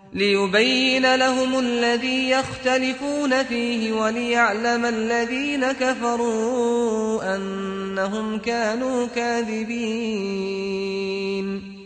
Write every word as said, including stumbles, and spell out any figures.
ليبين لهم الذي يختلفون فيه وليعلم الذين كفروا أنهم كانوا كاذبين.